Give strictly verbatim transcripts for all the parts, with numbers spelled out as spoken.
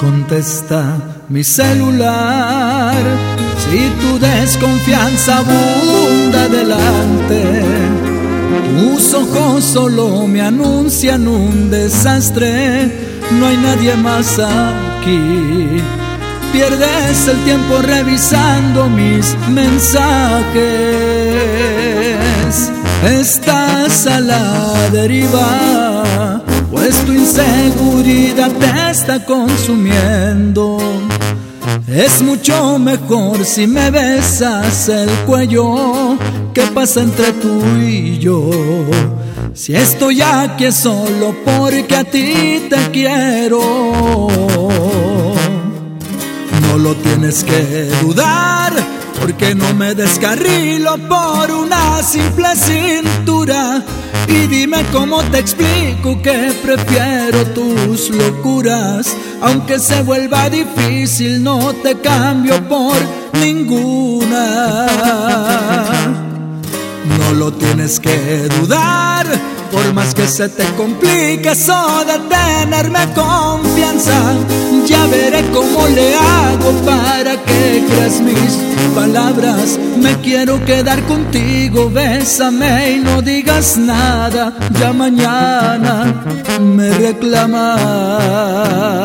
Contesta mi celular si tu desconfianza abunda delante. Tus ojos solo me anuncian un desastre, no hay nadie más aquí. Pierdes el tiempo revisando mis mensajes. Estás a la deriva, pues tu inseguridad te está consumiendo. Es mucho mejor si me besas el cuello. ¿Qué pasa entre tú y yo? Si estoy aquí es solo porque a ti te quiero. No lo tienes que dudar, porque no me descarrilo por una simple cintura. Y dime cómo te explico que prefiero tus locuras. Aunque se vuelva difícil, no te cambio por ninguna. No lo tienes que dudar, por más que se te complique eso de tenerme confianza. Ya veré cómo le hago para que creas mis palabras. Me quiero quedar contigo, bésame y no digas nada. Ya mañana me reclamas.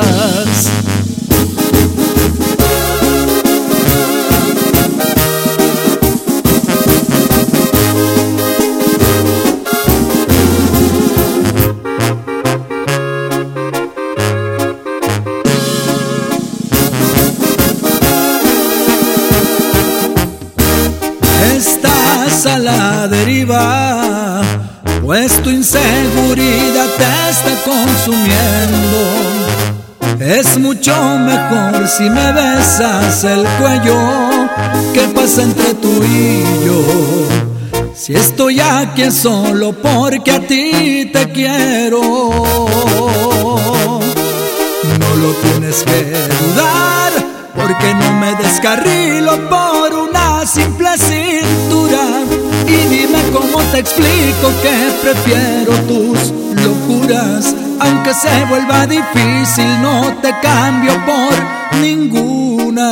Estás a la deriva, pues tu inseguridad te está consumiendo. Es mucho mejor si me besas el cuello. ¿Qué pasa entre tú y yo? Si estoy aquí es solo porque a ti te quiero. No lo tienes que dudar, porque no me descarrilo por una simple cintura. Y dime cómo te explico que prefiero tus locuras. Aunque se vuelva difícil, no te cambio por ninguna.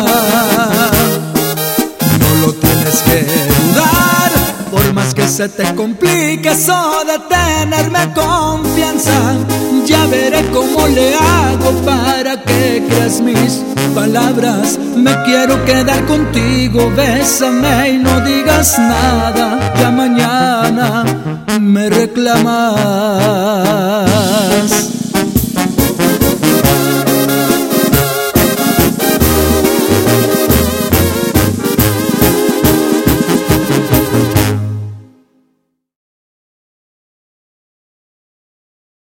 No lo tienes que dudar, por más que se te complique eso de tenerme confianza. Ya veré cómo le hago para que creas mis palabras. Me quiero quedar contigo, bésame y no digas nada. Ya mañana me reclamas.